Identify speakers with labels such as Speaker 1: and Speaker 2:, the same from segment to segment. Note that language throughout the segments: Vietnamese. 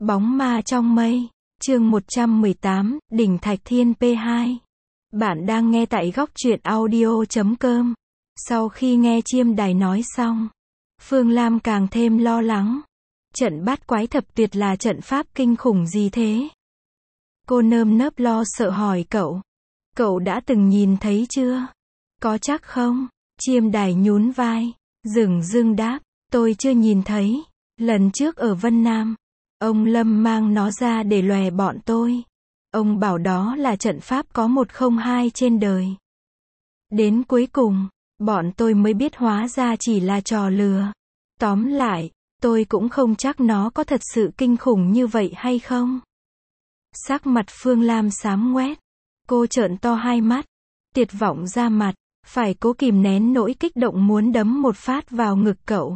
Speaker 1: Bóng ma trong mây, chương 118, Đỉnh Thạch Thiên P2. Bạn đang nghe tại góc truyện audio.com. Sau khi nghe chiêm đài nói xong, Phương Lam càng thêm lo lắng. Trận bát quái thập tuyệt là trận pháp kinh khủng gì thế? Cô nơm nớp lo sợ hỏi cậu. Cậu đã từng nhìn thấy chưa? Có chắc không? Chiêm đài nhún vai, dửng dưng đáp, tôi chưa nhìn thấy. Lần trước ở Vân Nam, ông Lâm mang nó ra để lòe bọn tôi. Ông bảo đó là trận pháp có 102 trên đời. Đến cuối cùng, bọn tôi mới biết hóa ra chỉ là trò lừa. Tóm lại, tôi cũng không chắc nó có thật sự kinh khủng như vậy hay không. Sắc mặt Phương Lam xám ngoét. Cô trợn to hai mắt, tuyệt vọng ra mặt, phải cố kìm nén nỗi kích động muốn đấm một phát vào ngực cậu.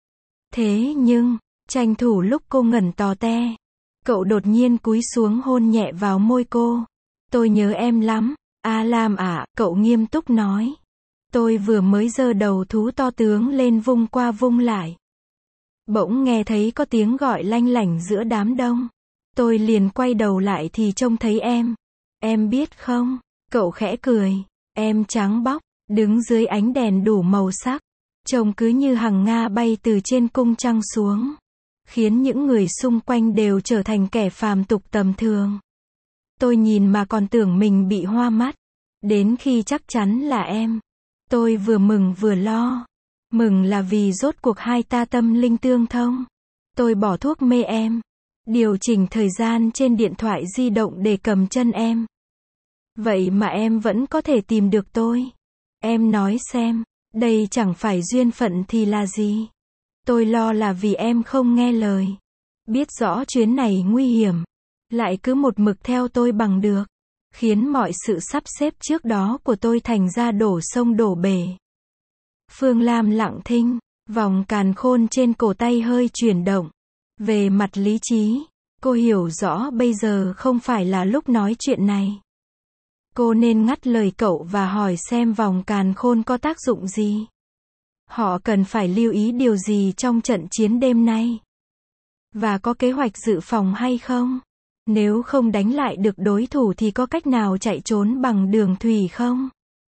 Speaker 1: Thế nhưng, tranh thủ lúc cô ngẩn tò te, cậu đột nhiên cúi xuống hôn nhẹ vào môi cô. Tôi nhớ em lắm, A Lam ạ, cậu nghiêm túc nói. Tôi vừa mới giơ đầu thú to tướng lên vung qua vung lại. Bỗng nghe thấy có tiếng gọi lanh lảnh giữa đám đông. Tôi liền quay đầu lại thì trông thấy em. Em biết không? Cậu khẽ cười. Em trắng bóc, đứng dưới ánh đèn đủ màu sắc. Trông cứ như hằng nga bay từ trên cung trăng xuống. Khiến những người xung quanh đều trở thành kẻ phàm tục tầm thường. Tôi nhìn mà còn tưởng mình bị hoa mắt. Đến khi chắc chắn là em, tôi vừa mừng vừa lo. Mừng là vì rốt cuộc hai ta tâm linh tương thông. Tôi bỏ thuốc mê em, điều chỉnh thời gian trên điện thoại di động để cầm chân em. Vậy mà em vẫn có thể tìm được tôi. Em nói xem, đây chẳng phải duyên phận thì là gì? Tôi lo là vì em không nghe lời. Biết rõ chuyến này nguy hiểm, lại cứ một mực theo tôi bằng được. Khiến mọi sự sắp xếp trước đó của tôi thành ra đổ sông đổ bể. Phương Lam lặng thinh, vòng càn khôn trên cổ tay hơi chuyển động. Về mặt lý trí, cô hiểu rõ bây giờ không phải là lúc nói chuyện này. Cô nên ngắt lời cậu và hỏi xem vòng càn khôn có tác dụng gì. Họ cần phải lưu ý điều gì trong trận chiến đêm nay? Và có kế hoạch dự phòng hay không? Nếu không đánh lại được đối thủ thì có cách nào chạy trốn bằng đường thủy không?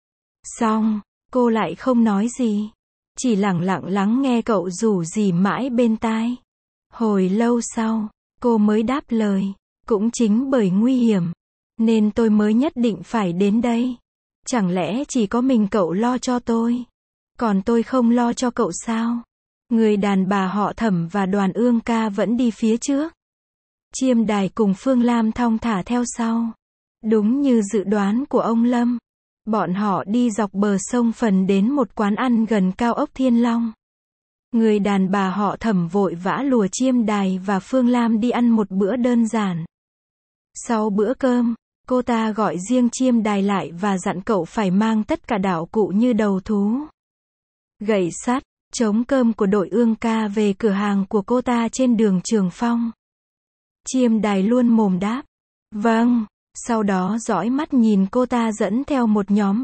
Speaker 1: Xong, cô lại không nói gì. Chỉ lẳng lặng lắng nghe cậu rủ rỉ mãi bên tai. Hồi lâu sau, cô mới đáp lời. Cũng chính bởi nguy hiểm, nên tôi mới nhất định phải đến đây. Chẳng lẽ chỉ có mình cậu lo cho tôi? Còn tôi không lo cho cậu sao? Người đàn bà họ Thẩm và Đoàn Ương Ca vẫn đi phía trước. Chiêm đài cùng Phương Lam thong thả theo sau. Đúng như dự đoán của ông Lâm, bọn họ đi dọc bờ sông Phần đến một quán ăn gần cao ốc Thiên Long. Người đàn bà họ Thẩm vội vã lùa chiêm đài và Phương Lam đi ăn một bữa đơn giản. Sau bữa cơm, cô ta gọi riêng chiêm đài lại và dặn cậu phải mang tất cả đạo cụ như đầu thú, gậy sắt, trống cơm của đội Ương Ca về cửa hàng của cô ta trên đường Trường Phong. Chiêm đài luôn mồm đáp, vâng, sau đó dõi mắt nhìn cô ta dẫn theo một nhóm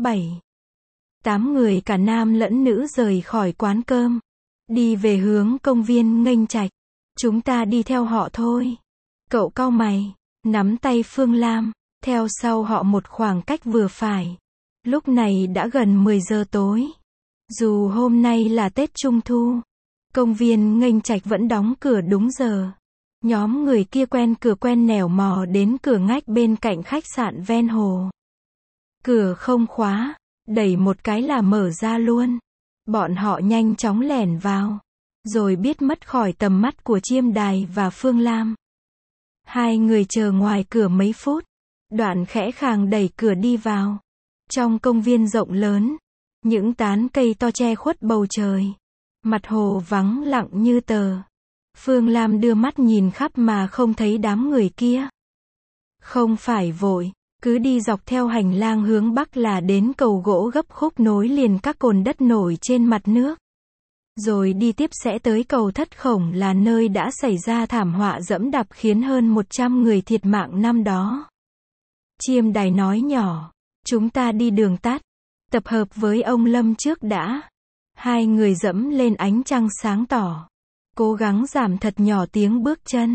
Speaker 1: 7-8 người cả nam lẫn nữ rời khỏi quán cơm, đi về hướng công viên Nghênh Trạch. Chúng ta đi theo họ thôi. Cậu cau mày, nắm tay Phương Lam, theo sau họ một khoảng cách vừa phải. Lúc này đã gần 10 giờ tối. Dù hôm nay là Tết Trung Thu, công viên Nghênh Trạch vẫn đóng cửa đúng giờ. Nhóm người kia quen cửa quen nẻo mò đến cửa ngách bên cạnh khách sạn ven hồ. Cửa không khóa, đẩy một cái là mở ra luôn. Bọn họ nhanh chóng lẻn vào, rồi biết mất khỏi tầm mắt của chiêm đài và Phương Lam. Hai người chờ ngoài cửa mấy phút, Đoạn khẽ khàng đẩy cửa đi vào. Trong công viên rộng lớn, những tán cây to che khuất bầu trời. Mặt hồ vắng lặng như tờ. Phương Lam đưa mắt nhìn khắp mà không thấy đám người kia. Không phải vội, cứ đi dọc theo hành lang hướng bắc là đến cầu gỗ gấp khúc nối liền các cồn đất nổi trên mặt nước. Rồi đi tiếp sẽ tới cầu Thất Khổng là nơi đã xảy ra thảm họa dẫm đạp khiến hơn 100 người thiệt mạng năm đó. Chiêm đài nói nhỏ, chúng ta đi đường tắt, tập hợp với ông Lâm trước đã. Hai người dẫm lên ánh trăng sáng tỏ, cố gắng giảm thật nhỏ tiếng bước chân.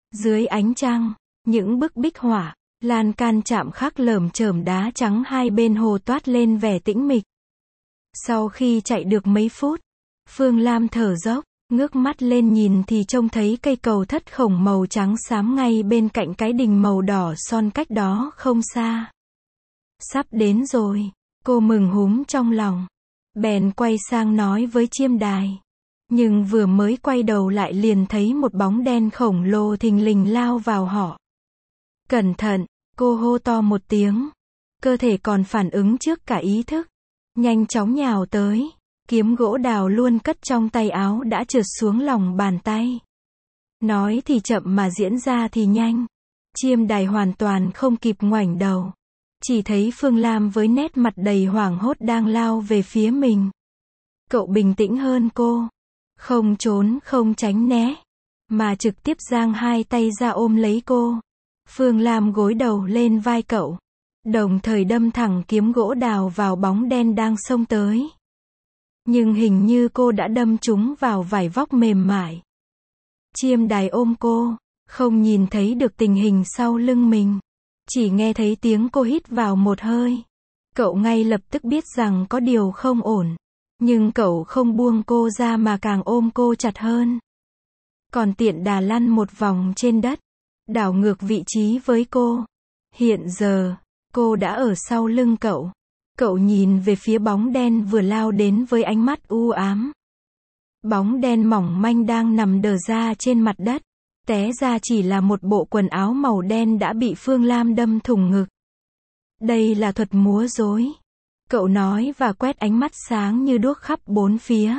Speaker 1: Dưới ánh trăng, những bức bích họa, lan can chạm khắc lởm chởm đá trắng hai bên hồ toát lên vẻ tĩnh mịch. Sau khi chạy được mấy phút, Phương Lam thở dốc, ngước mắt lên nhìn thì trông thấy cây cầu thất khổng màu trắng xám ngay bên cạnh cái đình màu đỏ son cách đó không xa. Sắp đến rồi, cô mừng húm trong lòng. Bèn quay sang nói với chiêm đài. Nhưng vừa mới quay đầu lại liền thấy một bóng đen khổng lồ thình lình lao vào họ. Cẩn thận, cô hô to một tiếng. Cơ thể còn phản ứng trước cả ý thức. Nhanh chóng nhào tới. Kiếm gỗ đào luôn cất trong tay áo đã trượt xuống lòng bàn tay. Nói thì chậm mà diễn ra thì nhanh. Chiêm đài hoàn toàn không kịp ngoảnh đầu. Chỉ thấy Phương Lam với nét mặt đầy hoảng hốt đang lao về phía mình. Cậu bình tĩnh hơn cô. Không trốn không tránh né. Mà trực tiếp giang hai tay ra ôm lấy cô. Phương Lam gối đầu lên vai cậu. Đồng thời đâm thẳng kiếm gỗ đào vào bóng đen đang xông tới. Nhưng hình như cô đã đâm trúng vào vải vóc mềm mại. Chiêm đài ôm cô, không nhìn thấy được tình hình sau lưng mình. Chỉ nghe thấy tiếng cô hít vào một hơi. Cậu ngay lập tức biết rằng có điều không ổn. Nhưng cậu không buông cô ra mà càng ôm cô chặt hơn. Còn tiện đà lăn một vòng trên đất. Đảo ngược vị trí với cô. Hiện giờ, cô đã ở sau lưng cậu. Cậu nhìn về phía bóng đen vừa lao đến với ánh mắt u ám. Bóng đen mỏng manh đang nằm đờ ra trên mặt đất. Té ra chỉ là một bộ quần áo màu đen đã bị Phương Lam đâm thủng ngực. Đây là thuật múa rối. Cậu nói và quét ánh mắt sáng như đuốc khắp bốn phía.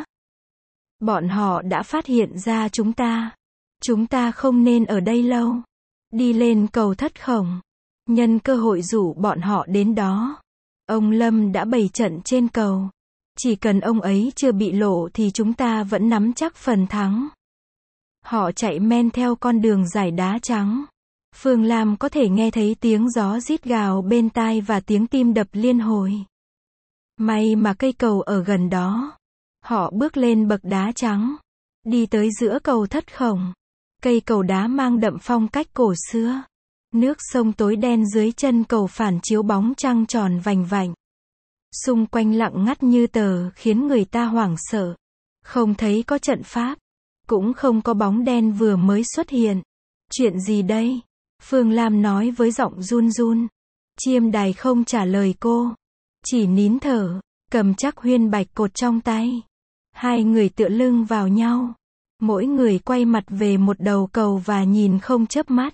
Speaker 1: Bọn họ đã phát hiện ra chúng ta. Chúng ta không nên ở đây lâu. Đi lên cầu thất khổng. Nhân cơ hội rủ bọn họ đến đó. Ông Lâm đã bày trận trên cầu. Chỉ cần ông ấy chưa bị lộ thì chúng ta vẫn nắm chắc phần thắng. Họ chạy men theo con đường dải đá trắng. Phương Lam có thể nghe thấy tiếng gió rít gào bên tai và tiếng tim đập liên hồi. May mà cây cầu ở gần đó. Họ bước lên bậc đá trắng. Đi tới giữa cầu thất khổng. Cây cầu đá mang đậm phong cách cổ xưa. Nước sông tối đen dưới chân cầu phản chiếu bóng trăng tròn vành vạnh. Xung quanh lặng ngắt như tờ khiến người ta hoảng sợ. Không thấy có trận pháp. Cũng không có bóng đen vừa mới xuất hiện. Chuyện gì đây? Phương Lam nói với giọng run run. Chiêm đài không trả lời cô. Chỉ nín thở, cầm chắc huyên bạch cột trong tay. Hai người tựa lưng vào nhau. Mỗi người quay mặt về một đầu cầu và nhìn không chớp mắt.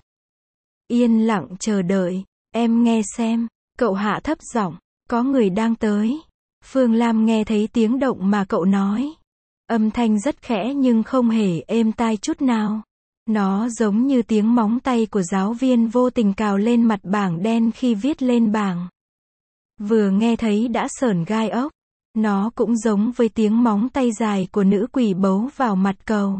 Speaker 1: Yên lặng chờ đợi. Em nghe xem. Cậu hạ thấp giọng. Có người đang tới. Phương Lam nghe thấy tiếng động mà cậu nói. Âm thanh rất khẽ nhưng không hề êm tai chút nào. Nó giống như tiếng móng tay của giáo viên vô tình cào lên mặt bảng đen khi viết lên bảng. Vừa nghe thấy đã sởn gai ốc. Nó cũng giống với tiếng móng tay dài của nữ quỷ bấu vào mặt cầu.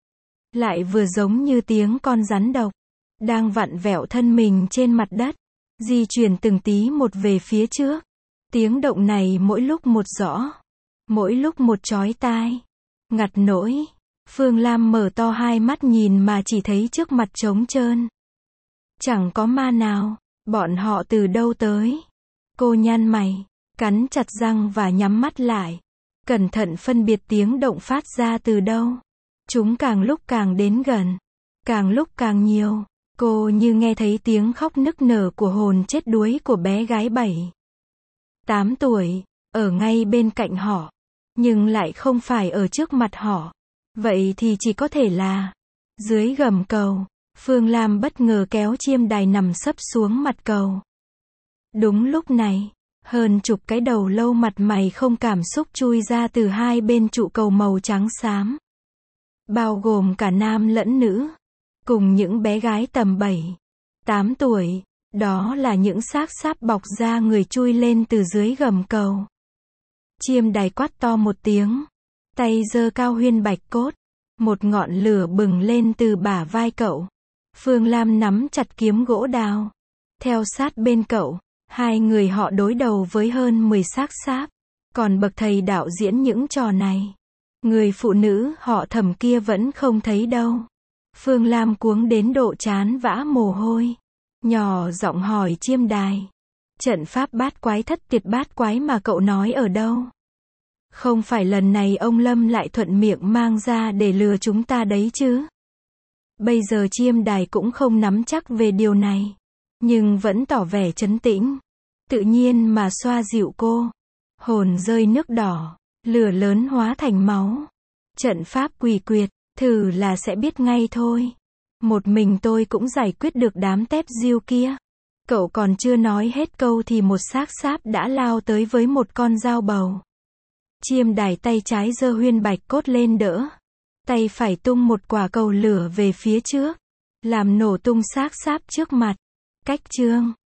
Speaker 1: Lại vừa giống như tiếng con rắn độc. Đang vặn vẹo thân mình trên mặt đất. Di chuyển từng tí một về phía trước. Tiếng động này mỗi lúc một rõ. Mỗi lúc một chói tai. Ngặt nỗi. Phương Lam mở to hai mắt nhìn mà chỉ thấy trước mặt trống trơn. Chẳng có ma nào. Bọn họ từ đâu tới? Cô nhăn mày. Cắn chặt răng và nhắm mắt lại. Cẩn thận phân biệt tiếng động phát ra từ đâu. Chúng càng lúc càng đến gần. Càng lúc càng nhiều. Cô như nghe thấy tiếng khóc nức nở của hồn chết đuối của bé gái 7-8 tuổi. Ở ngay bên cạnh họ. Nhưng lại không phải ở trước mặt họ. Vậy thì chỉ có thể là dưới gầm cầu. Phương Lam bất ngờ kéo chiêm đài nằm sấp xuống mặt cầu. Đúng lúc này, hơn chục cái đầu lâu mặt mày không cảm xúc chui ra từ hai bên trụ cầu màu trắng xám. Bao gồm cả nam lẫn nữ. Cùng những bé gái tầm 7-8 tuổi. Đó là những xác sáp bọc da người chui lên từ dưới gầm cầu. Chiêm đài quát to một tiếng. Tay giơ cao huyên bạch cốt. Một ngọn lửa bừng lên từ bả vai cậu. Phương Lam nắm chặt kiếm gỗ đào. Theo sát bên cậu. Hai người họ đối đầu với hơn 10 xác sáp. Còn bậc thầy đạo diễn những trò này. Người phụ nữ họ Thẩm kia vẫn không thấy đâu. Phương Lam cuống đến độ trán vã mồ hôi. Nhỏ giọng hỏi chiêm đài. Trận pháp bát quái thất tiệt bát quái mà cậu nói ở đâu? Không phải lần này ông Lâm lại thuận miệng mang ra để lừa chúng ta đấy chứ? Bây giờ chiêm đài cũng không nắm chắc về điều này. Nhưng vẫn tỏ vẻ trấn tĩnh. Tự nhiên mà xoa dịu cô. Hồn rơi nước đỏ. Lửa lớn hóa thành máu. Trận pháp quỷ quyệt. Thử là sẽ biết ngay thôi. Một mình tôi cũng giải quyết được đám tép diêu kia. Cậu còn chưa nói hết câu thì một xác sáp đã lao tới với một con dao bầu. Chiêm đài tay trái giơ huyên bạch cốt lên đỡ. Tay phải tung một quả cầu lửa về phía trước. Làm nổ tung xác sáp trước mặt. Cách chương